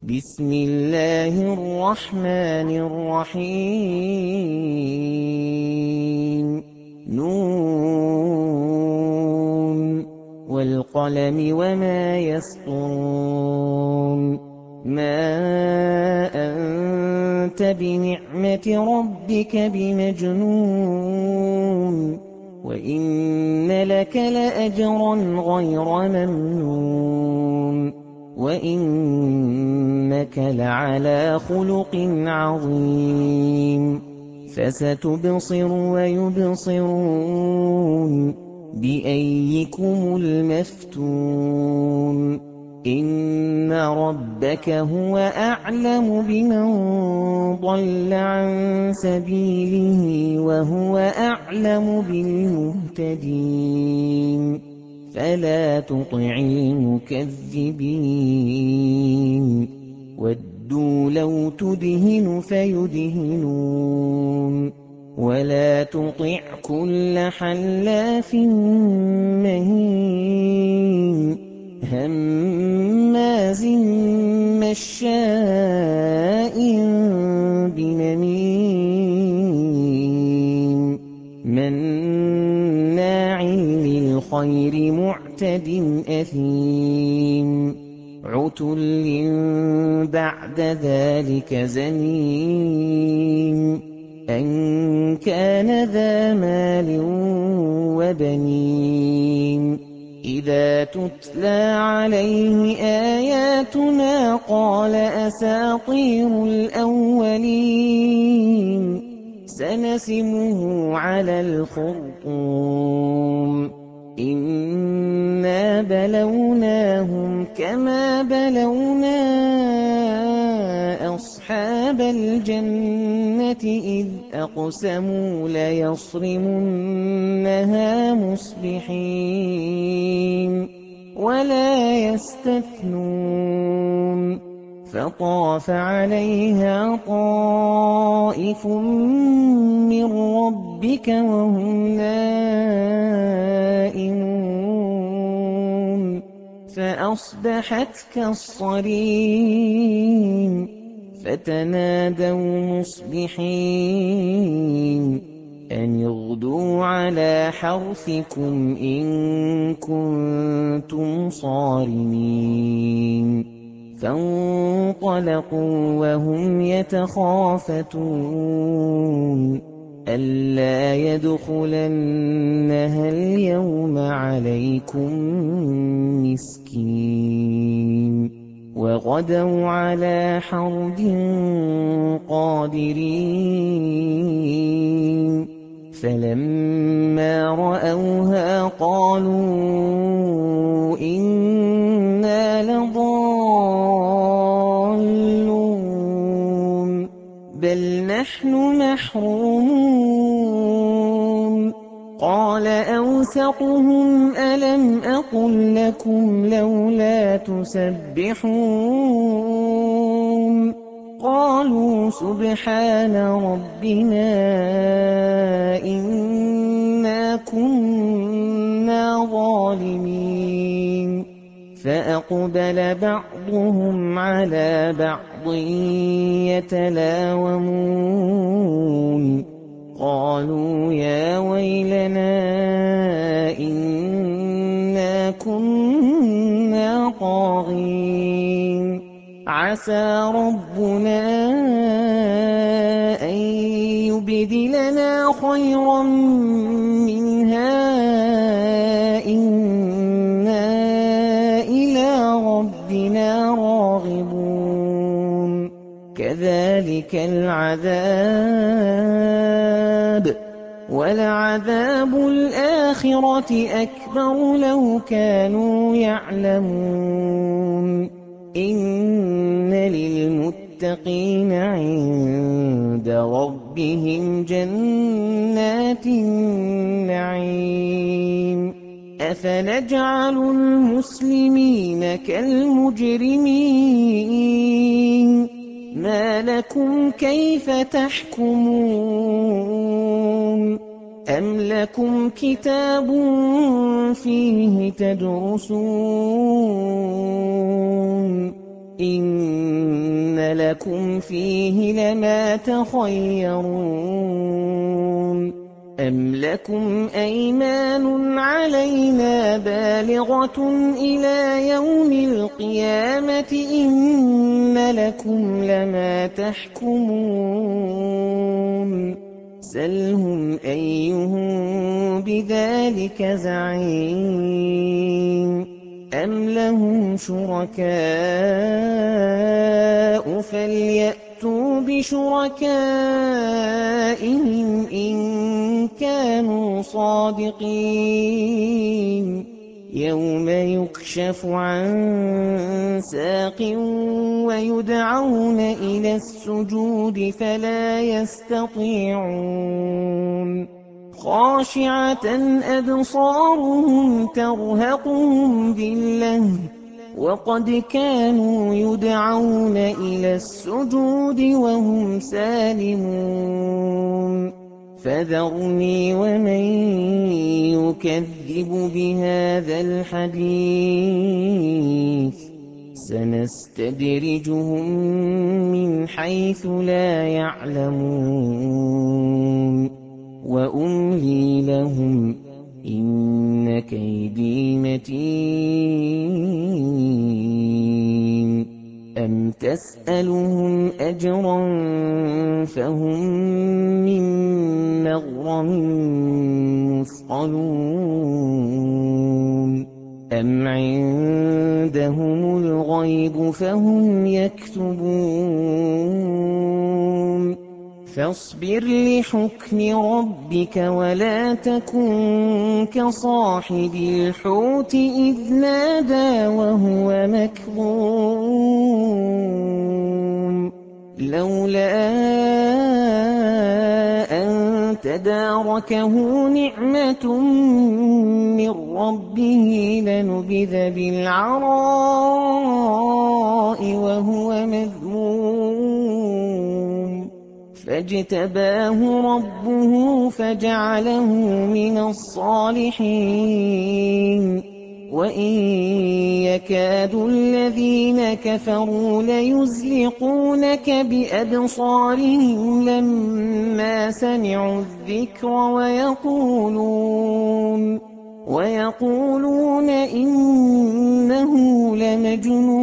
بسم الله الرحمن الرحيم نون والقلم وما يسطرون ما أنت بنعمة ربك بمجنون وإن لك لأجرا غير ممنون وإنك لعلى خلق عظيم فستبصر ويبصرون بأيكم المفتون إن ربك هو أعلم بمن ضل عن سبيله وهو أعلم بالمهتدين فلا تطع المكذبين ودوا لو تدهن فيدهنون ولا تطع كل حلاف مهين هماز مشاء بنميم مناع للخير معتد أثيم عتل بعد ذلك زنيم أن كان ذا مال وبنين إذا تتلى عليه آياتنا قال أساطير الأولين سنسمه على الخرطوم إنا بلوناهم كما بلونا أصحاب الجنة إذ أقسموا ليصرمنها مصبحين ولا يستثنون فطاف عليها طائف من ربك وهم نائمون فأصبحت كالصريم فتنادوا مصبحين أن اغدوا على حرثكم إن كنتم صارمين فانطلقوا وهم يتخافتون ألا يدخلنها اليوم عليكم مسكين وغدوا على حرد قادرين فلما رأوها قالوا إنا لضالون بل نحن محرومون قال أوسطهم ألم أقل لكم لولا تسبحون قالوا سبحان ربنا إنا كنا ظالمين فأقبل بعضهم على بعض يتلاومون قالوا يا ويلنا إنا كنا طاغين عسى ربنا أن يبدلنا خيرا منها إنا إلى ربنا راغبون كذلك العذاب ولعذاب الآخرة أكبر لو كانوا يعلمون إن للمتقين عند ربهم جنات النعيم أفنجعل المسلمين كالمجرمين ما لكم كيف تحكمون أم لكم كتاب فيه تدرسون إن لكم فيه لما تخيرون أم لكم أيمان علينا بالغة إلى يوم القيامة إن لكم لما تحكمون سلهم أيهم بذلك زعيم أم لهم شركاء فليأتوا بشركائهم إن كانوا صادقين يوم يكشف عن ساق ويدعون إلى السجود فلا يستطيعون خاشعة أبصارهم ترهقهم ذلة وقد كانوا يدعون إلى السجود وهم سالمون فذرني ومن يكذب بهذا الحديث سنستدرجهم من حيث لا يعلمون وأملي لهم إن كيدي متين أم تسألهم أجرا فهم من مغرم مثقلون أم عندهم الغيب فهم يكتبون فاصبر لحكم ربك ولا تكن كصاحب الحوت إذ نادى وهو مكظوم لولا أن تداركه نعمة من ربه لنبذ بالعراء وهو مذموم فاجتباه ربه فجعله من الصالحين وإن يكاد الذين كفروا ليزلقونك بأبصارهم لما سمعوا الذكر ويقولون إنه لمجنون